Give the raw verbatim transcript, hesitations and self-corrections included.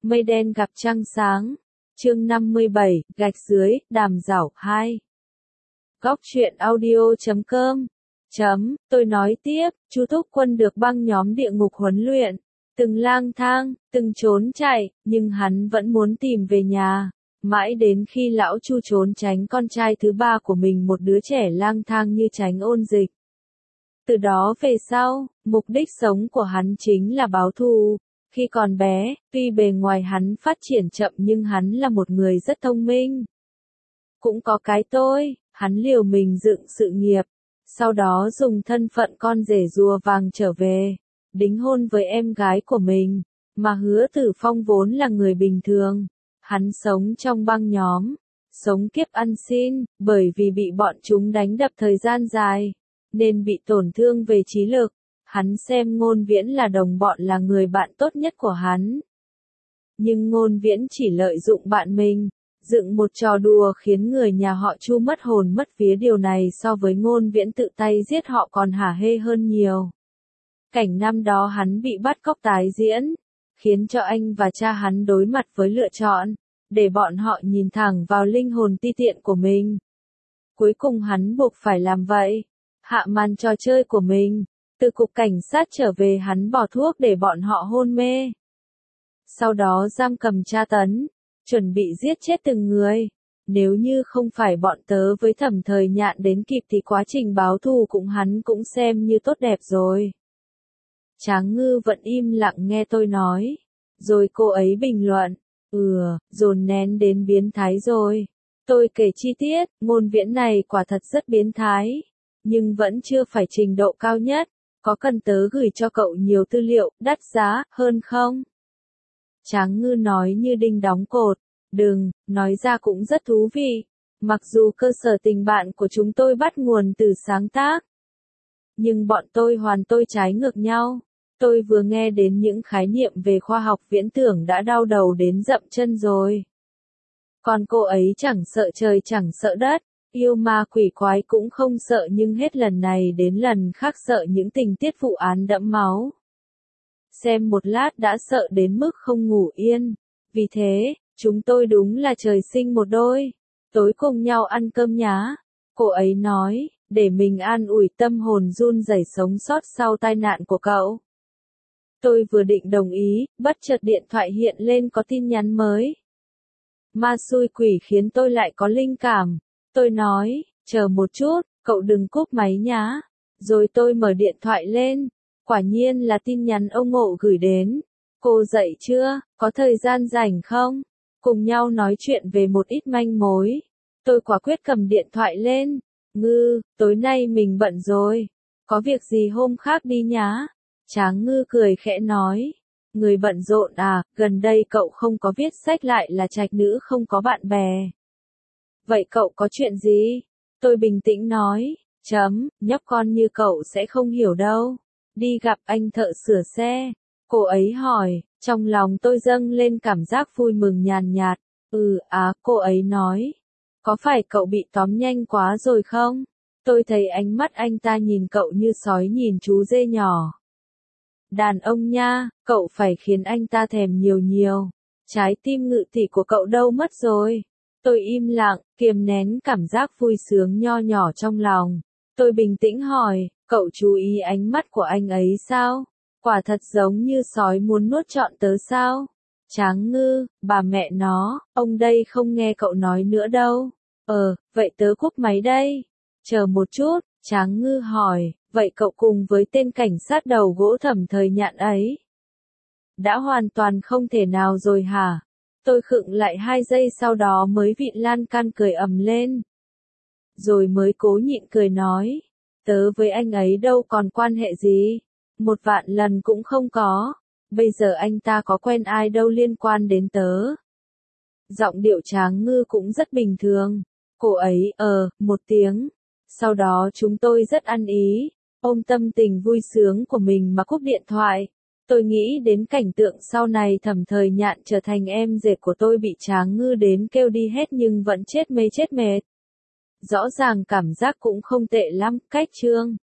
Mây đen gặp trăng sáng. Chương năm mươi bảy, gạch dưới, đàm giảo hai. Góc truyện audio chấm com. Chấm, tôi nói tiếp, Chu Thúc Quân được băng nhóm địa ngục huấn luyện, từng lang thang, từng trốn chạy, nhưng hắn vẫn muốn tìm về nhà. Mãi đến khi lão Chu trốn tránh con trai thứ ba của mình, một đứa trẻ lang thang như tránh ôn dịch. Từ đó về sau, mục đích sống của hắn chính là báo thù. Khi còn bé, tuy bề ngoài hắn phát triển chậm nhưng hắn là một người rất thông minh. Cũng có cái tôi, hắn liều mình dựng sự nghiệp, sau đó dùng thân phận con rể rùa vàng trở về, đính hôn với em gái của mình, mà Hứa Tử Phong vốn là người bình thường. Hắn sống trong băng nhóm, sống kiếp ăn xin, bởi vì bị bọn chúng đánh đập thời gian dài, nên bị tổn thương về trí lực. Hắn xem Ngôn Viễn là đồng bọn, là người bạn tốt nhất của hắn. Nhưng Ngôn Viễn chỉ lợi dụng bạn mình, dựng một trò đùa khiến người nhà họ Chu mất hồn mất vía. Điều này so với Ngôn Viễn tự tay giết họ còn hả hê hơn nhiều. Cảnh năm đó hắn bị bắt cóc tái diễn, khiến cho anh và cha hắn đối mặt với lựa chọn, để bọn họ nhìn thẳng vào linh hồn ti tiện của mình. Cuối cùng hắn buộc phải làm vậy, hạ màn trò chơi của mình. Từ cục cảnh sát trở về, hắn bỏ thuốc để bọn họ hôn mê. Sau đó giam cầm tra tấn, chuẩn bị giết chết từng người. Nếu như không phải bọn tớ với Thẩm Thời Nhạn đến kịp thì quá trình báo thù cũng hắn cũng xem như tốt đẹp rồi. Tráng Ngư vẫn im lặng nghe tôi nói. Rồi cô ấy bình luận, ừ, dồn nén đến biến thái rồi. Tôi kể chi tiết, Ngôn Viễn này quả thật rất biến thái, nhưng vẫn chưa phải trình độ cao nhất. Có cần tớ gửi cho cậu nhiều tư liệu, đắt giá, hơn không? Tráng Ngư nói như đinh đóng cột. Đừng, nói ra cũng rất thú vị. Mặc dù cơ sở tình bạn của chúng tôi bắt nguồn từ sáng tác, nhưng bọn tôi hoàn tôi trái ngược nhau. Tôi vừa nghe đến những khái niệm về khoa học viễn tưởng đã đau đầu đến dậm chân rồi. Còn cô ấy chẳng sợ trời chẳng sợ đất. Yêu ma quỷ quái cũng không sợ, nhưng hết lần này đến lần khác sợ những tình tiết vụ án đẫm máu. Xem một lát đã sợ đến mức không ngủ yên. Vì thế, chúng tôi đúng là trời sinh một đôi. Tối cùng nhau ăn cơm nhá. Cô ấy nói, để mình an ủi tâm hồn run rẩy sống sót sau tai nạn của cậu. Tôi vừa định đồng ý, bất chợt điện thoại hiện lên có tin nhắn mới. Ma xui quỷ khiến tôi lại có linh cảm. Tôi nói, chờ một chút, cậu đừng cúp máy nhá. Rồi tôi mở điện thoại lên. Quả nhiên là tin nhắn ông Ngộ gửi đến. Cô dậy chưa, có thời gian rảnh không? Cùng nhau nói chuyện về một ít manh mối. Tôi quả quyết cầm điện thoại lên. Ngư, tối nay mình bận rồi. Có việc gì hôm khác đi nhá. Tráng Ngư cười khẽ nói. Người bận rộn à, gần đây cậu không có viết sách lại là trạch nữ không có bạn bè. Vậy cậu có chuyện gì? Tôi bình tĩnh nói, chấm, nhóc con như cậu sẽ không hiểu đâu. Đi gặp anh thợ sửa xe. Cô ấy hỏi, trong lòng tôi dâng lên cảm giác vui mừng nhàn nhạt. Ừ, à, cô ấy nói. Có phải cậu bị tóm nhanh quá rồi không? Tôi thấy ánh mắt anh ta nhìn cậu như sói nhìn chú dê nhỏ. Đàn ông nha, cậu phải khiến anh ta thèm nhiều nhiều. Trái tim ngự tỷ của cậu đâu mất rồi? Tôi im lặng, kiềm nén cảm giác vui sướng nho nhỏ trong lòng. Tôi bình tĩnh hỏi, cậu chú ý ánh mắt của anh ấy sao? Quả thật giống như sói muốn nuốt trọn tớ sao? Tráng Ngư, bà mẹ nó, ông đây không nghe cậu nói nữa đâu. Ờ, vậy tớ cúp máy đây. Chờ một chút, Tráng Ngư hỏi, vậy cậu cùng với tên cảnh sát đầu gỗ Thẩm Thời Nhạn ấy đã hoàn toàn không thể nào rồi hả? Tôi khựng lại hai giây, sau đó mới vịn lan can cười ầm lên. Rồi mới cố nhịn cười nói, tớ với anh ấy đâu còn quan hệ gì, một vạn lần cũng không có, bây giờ anh ta có quen ai đâu liên quan đến tớ. Giọng điệu Tráng Ngư cũng rất bình thường, cô ấy, ờ, một tiếng. Sau đó chúng tôi rất ăn ý, ôm tâm tình vui sướng của mình mà cúp điện thoại. Tôi nghĩ đến cảnh tượng sau này Thẩm Thời Nhạn trở thành em rể của tôi bị Tráng Ngư đến kêu đi hết nhưng vẫn chết mê chết mệt. Rõ ràng cảm giác cũng không tệ lắm, cách chương.